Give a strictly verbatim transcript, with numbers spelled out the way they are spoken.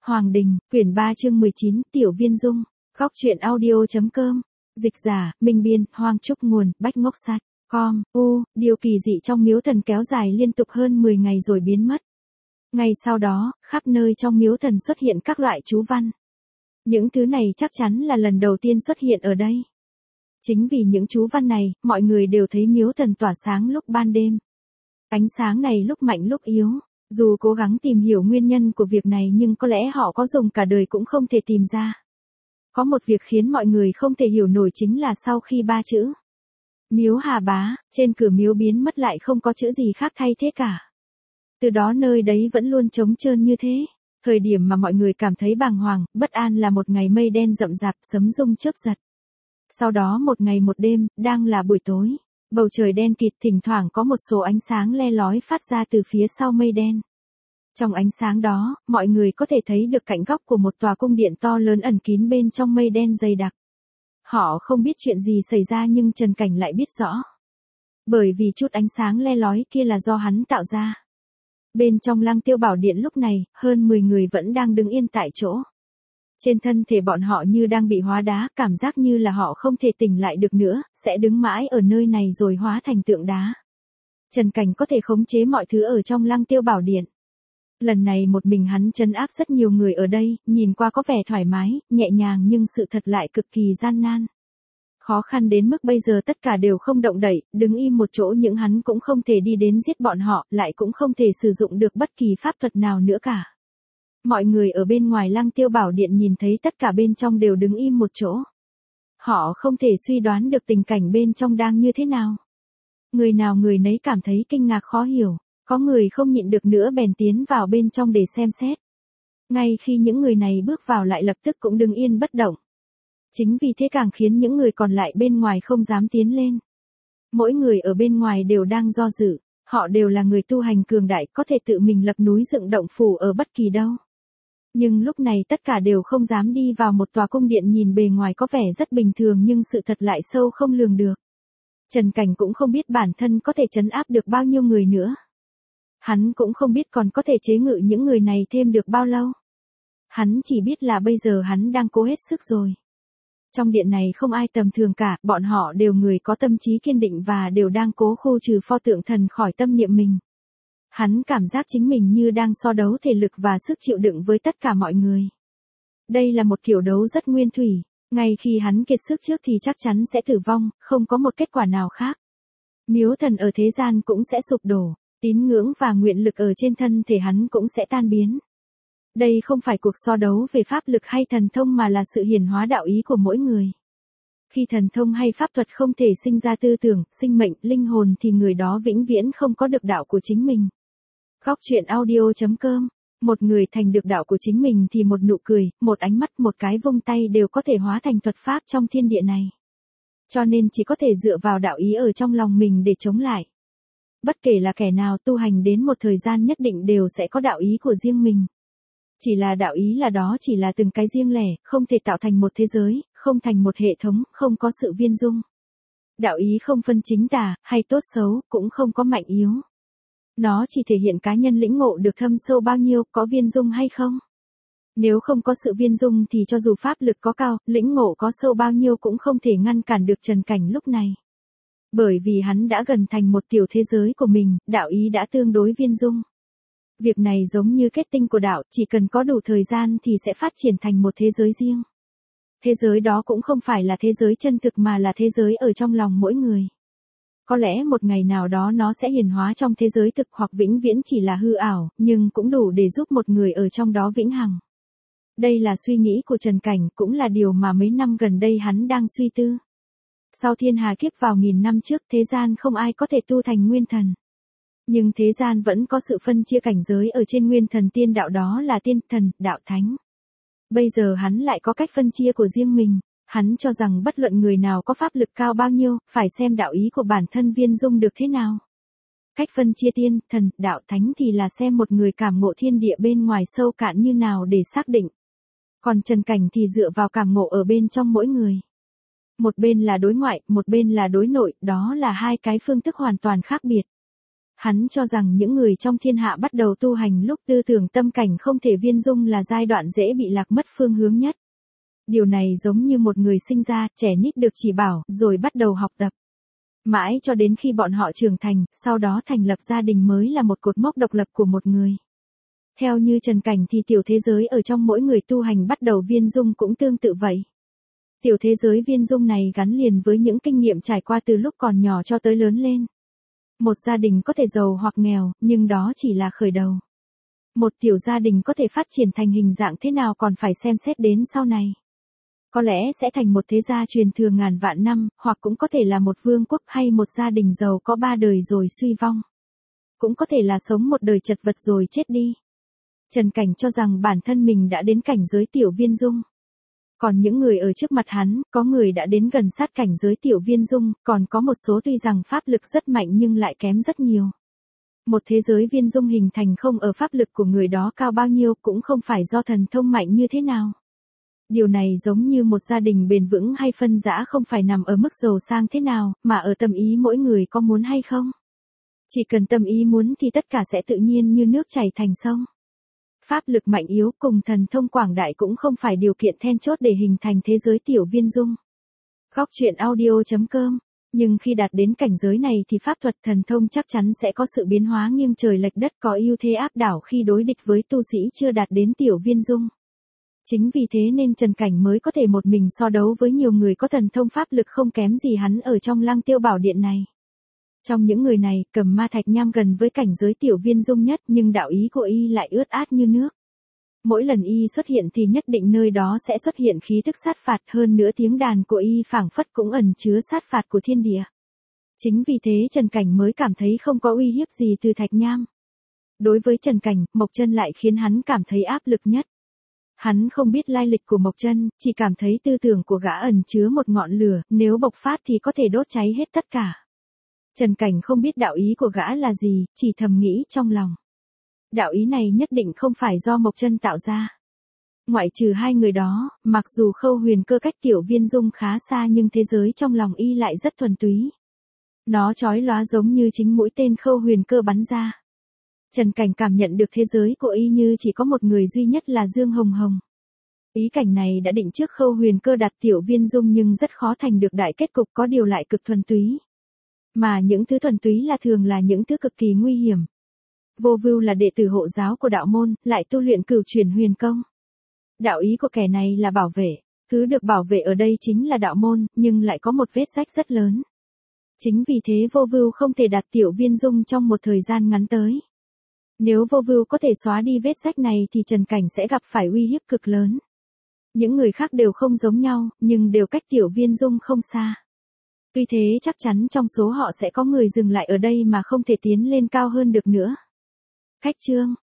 Hoàng Đình, quyển ba chương mười chín, Tiểu Viên Dung, góc truyện audio.com, dịch giả, Minh Biên, Hoang Trúc nguồn, Bách Ngốc Sắt, com, u, điều kỳ dị trong miếu thần kéo dài liên tục hơn mười ngày rồi biến mất. Ngày sau đó, khắp nơi trong miếu thần xuất hiện các loại chú văn. Những thứ này chắc chắn là lần đầu tiên xuất hiện ở đây. Chính vì những chú văn này, mọi người đều thấy miếu thần tỏa sáng lúc ban đêm. Ánh sáng này lúc mạnh lúc yếu. Dù cố gắng tìm hiểu nguyên nhân của việc này nhưng có lẽ họ có dùng cả đời cũng không thể tìm ra. Có một việc khiến mọi người không thể hiểu nổi chính là sau khi ba chữ Miếu Hà Bá, trên cửa miếu biến mất lại không có chữ gì khác thay thế cả. Từ đó nơi đấy vẫn luôn trống trơn như thế. Thời điểm mà mọi người cảm thấy bàng hoàng, bất an là một ngày mây đen rậm rạp, sấm rung chớp giật. Sau đó một ngày một đêm, đang là buổi tối. Bầu trời đen kịt, thỉnh thoảng có một số ánh sáng le lói phát ra từ phía sau mây đen. Trong ánh sáng đó, mọi người có thể thấy được cạnh góc của một tòa cung điện to lớn ẩn kín bên trong mây đen dày đặc. Họ không biết chuyện gì xảy ra nhưng Trần Cảnh lại biết rõ. Bởi vì chút ánh sáng le lói kia là do hắn tạo ra. Bên trong Lăng Tiêu Bảo Điện lúc này, hơn mười người vẫn đang đứng yên tại chỗ. Trên thân thể bọn họ như đang bị hóa đá, cảm giác như là họ không thể tỉnh lại được nữa, sẽ đứng mãi ở nơi này rồi hóa thành tượng đá. Trần Cảnh có thể khống chế mọi thứ ở trong Lăng Tiêu Bảo Điện. Lần này một mình hắn trấn áp rất nhiều người ở đây, nhìn qua có vẻ thoải mái, nhẹ nhàng nhưng sự thật lại cực kỳ gian nan. Khó khăn đến mức bây giờ tất cả đều không động đậy, đứng im một chỗ nhưng hắn cũng không thể đi đến giết bọn họ, lại cũng không thể sử dụng được bất kỳ pháp thuật nào nữa cả. Mọi người ở bên ngoài Lăng Tiêu Bảo Điện nhìn thấy tất cả bên trong đều đứng im một chỗ. Họ không thể suy đoán được tình cảnh bên trong đang như thế nào. Người nào người nấy cảm thấy kinh ngạc khó hiểu, có người không nhịn được nữa bèn tiến vào bên trong để xem xét. Ngay khi những người này bước vào lại lập tức cũng đứng yên bất động. Chính vì thế càng khiến những người còn lại bên ngoài không dám tiến lên. Mỗi người ở bên ngoài đều đang do dự, họ đều là người tu hành cường đại có thể tự mình lập núi dựng động phủ ở bất kỳ đâu. Nhưng lúc này tất cả đều không dám đi vào một tòa cung điện nhìn bề ngoài có vẻ rất bình thường nhưng sự thật lại sâu không lường được. Trần Cảnh cũng không biết bản thân có thể trấn áp được bao nhiêu người nữa. Hắn cũng không biết còn có thể chế ngự những người này thêm được bao lâu. Hắn chỉ biết là bây giờ hắn đang cố hết sức rồi. Trong điện này không ai tầm thường cả, bọn họ đều người có tâm trí kiên định và đều đang cố khu trừ pho tượng thần khỏi tâm niệm mình. Hắn cảm giác chính mình như đang so đấu thể lực và sức chịu đựng với tất cả mọi người. Đây là một kiểu đấu rất nguyên thủy, ngay khi hắn kiệt sức trước thì chắc chắn sẽ tử vong, không có một kết quả nào khác. Miếu thần ở thế gian cũng sẽ sụp đổ, tín ngưỡng và nguyện lực ở trên thân thể hắn cũng sẽ tan biến. Đây không phải cuộc so đấu về pháp lực hay thần thông mà là sự hiển hóa đạo ý của mỗi người. Khi thần thông hay pháp thuật không thể sinh ra tư tưởng, sinh mệnh, linh hồn thì người đó vĩnh viễn không có được đạo của chính mình. Góc truyện audio.com, một người thành được đạo của chính mình thì một nụ cười, một ánh mắt, một cái vung tay đều có thể hóa thành thuật pháp trong thiên địa này. Cho nên chỉ có thể dựa vào đạo ý ở trong lòng mình để chống lại. Bất kể là kẻ nào tu hành đến một thời gian nhất định đều sẽ có đạo ý của riêng mình. Chỉ là đạo ý là đó chỉ là từng cái riêng lẻ, không thể tạo thành một thế giới, không thành một hệ thống, không có sự viên dung. Đạo ý không phân chính tà, hay tốt xấu, cũng không có mạnh yếu. Nó chỉ thể hiện cá nhân lĩnh ngộ được thâm sâu bao nhiêu, có viên dung hay không. Nếu không có sự viên dung thì cho dù pháp lực có cao, lĩnh ngộ có sâu bao nhiêu cũng không thể ngăn cản được Trần Cảnh lúc này. Bởi vì hắn đã gần thành một tiểu thế giới của mình, đạo ý đã tương đối viên dung. Việc này giống như kết tinh của đạo, chỉ cần có đủ thời gian thì sẽ phát triển thành một thế giới riêng. Thế giới đó cũng không phải là thế giới chân thực mà là thế giới ở trong lòng mỗi người. Có lẽ một ngày nào đó nó sẽ hiển hóa trong thế giới thực hoặc vĩnh viễn chỉ là hư ảo, nhưng cũng đủ để giúp một người ở trong đó vĩnh hằng. Đây là suy nghĩ của Trần Cảnh, cũng là điều mà mấy năm gần đây hắn đang suy tư. Sau thiên hà kiếp vào nghìn năm trước, thế gian không ai có thể tu thành nguyên thần. Nhưng thế gian vẫn có sự phân chia cảnh giới ở trên nguyên thần tiên đạo, đó là tiên thần, đạo thánh. Bây giờ hắn lại có cách phân chia của riêng mình, hắn cho rằng bất luận người nào có pháp lực cao bao nhiêu, phải xem đạo ý của bản thân viên dung được thế nào. Cách phân chia tiên, thần, đạo thánh thì là xem một người cảm ngộ thiên địa bên ngoài sâu cạn như nào để xác định. Còn Trần Cảnh thì dựa vào cảm ngộ ở bên trong mỗi người. Một bên là đối ngoại, một bên là đối nội, đó là hai cái phương thức hoàn toàn khác biệt. hắn cho rằng những người trong thiên hạ bắt đầu tu hành lúc tư tưởng tâm cảnh không thể viên dung là giai đoạn dễ bị lạc mất phương hướng nhất. Điều này giống như một người sinh ra, trẻ nít được chỉ bảo, rồi bắt đầu học tập. Mãi cho đến khi bọn họ trưởng thành, sau đó thành lập gia đình mới là một cột mốc độc lập của một người. Theo như Trần Cảnh thì tiểu thế giới ở trong mỗi người tu hành bắt đầu viên dung cũng tương tự vậy. Tiểu thế giới viên dung này gắn liền với những kinh nghiệm trải qua từ lúc còn nhỏ cho tới lớn lên. Một gia đình có thể giàu hoặc nghèo, nhưng đó chỉ là khởi đầu. Một tiểu gia đình có thể phát triển thành hình dạng thế nào còn phải xem xét đến sau này. Có lẽ sẽ thành một thế gia truyền thừa ngàn vạn năm, hoặc cũng có thể là một vương quốc hay một gia đình giàu có ba đời rồi suy vong. Cũng có thể là sống một đời chật vật rồi chết đi. Trần Cảnh cho rằng bản thân mình đã đến cảnh giới tiểu viên dung. Còn những người ở trước mặt hắn, có người đã đến gần sát cảnh giới tiểu viên dung, còn có một số tuy rằng pháp lực rất mạnh nhưng lại kém rất nhiều. Một thế giới viên dung hình thành không ở pháp lực của người đó cao bao nhiêu, cũng không phải do thần thông mạnh như thế nào. Điều này giống như một gia đình bền vững hay phân rã không phải nằm ở mức giàu sang thế nào, mà ở tâm ý mỗi người có muốn hay không. Chỉ cần tâm ý muốn thì tất cả sẽ tự nhiên như nước chảy thành sông. Pháp lực mạnh yếu cùng thần thông quảng đại cũng không phải điều kiện then chốt để hình thành thế giới tiểu viên dung. Góc truyện audio chấm com. Nhưng khi đạt đến cảnh giới này thì pháp thuật thần thông chắc chắn sẽ có sự biến hóa nghiêng trời lệch đất, có ưu thế áp đảo khi đối địch với tu sĩ chưa đạt đến tiểu viên dung. Chính vì thế nên Trần Cảnh mới có thể một mình so đấu với nhiều người có thần thông pháp lực không kém gì hắn ở trong Lăng Tiêu Bảo Điện này. Trong những người này, Cầm Ma Thạch Nham gần với cảnh giới tiểu viên dung nhất, nhưng đạo ý của y lại ướt át như nước. Mỗi lần y xuất hiện thì nhất định nơi đó sẽ xuất hiện khí tức sát phạt, hơn nữa tiếng đàn của y phảng phất cũng ẩn chứa sát phạt của thiên địa. Chính vì thế Trần Cảnh mới cảm thấy không có uy hiếp gì từ Thạch Nham. Đối với Trần Cảnh, Mộc Chân lại khiến hắn cảm thấy áp lực nhất. Hắn không biết lai lịch của Mộc Chân, chỉ cảm thấy tư tưởng của gã ẩn chứa một ngọn lửa, nếu bộc phát thì có thể đốt cháy hết tất cả. Trần Cảnh không biết đạo ý của gã là gì, chỉ thầm nghĩ trong lòng. Đạo ý này nhất định không phải do Mộc Chân tạo ra. Ngoại trừ hai người đó, mặc dù Khâu Huyền Cơ cách tiểu viên dung khá xa nhưng thế giới trong lòng y lại rất thuần túy. Nó chói lóa giống như chính mũi tên Khâu Huyền Cơ bắn ra. Trần Cảnh cảm nhận được thế giới của y như chỉ có một người duy nhất là Dương Hồng Hồng. Ý cảnh này đã định trước Khâu Huyền Cơ đặt tiểu viên dung nhưng rất khó thành được đại kết cục, có điều lại cực thuần túy. Mà những thứ thuần túy là thường là những thứ cực kỳ nguy hiểm. Vô Vưu là đệ tử hộ giáo của đạo môn, lại tu luyện cửu chuyển huyền công. Đạo ý của kẻ này là bảo vệ, thứ được bảo vệ ở đây chính là đạo môn, nhưng lại có một vết rách rất lớn. Chính vì thế Vô Vưu không thể đạt tiểu viên dung trong một thời gian ngắn tới. Nếu Vô Vưu có thể xóa đi vết rách này thì Trần Cảnh sẽ gặp phải uy hiếp cực lớn. Những người khác đều không giống nhau, nhưng đều cách tiểu viên dung không xa. Tuy thế chắc chắn trong số họ sẽ có người dừng lại ở đây mà không thể tiến lên cao hơn được nữa. Khách chương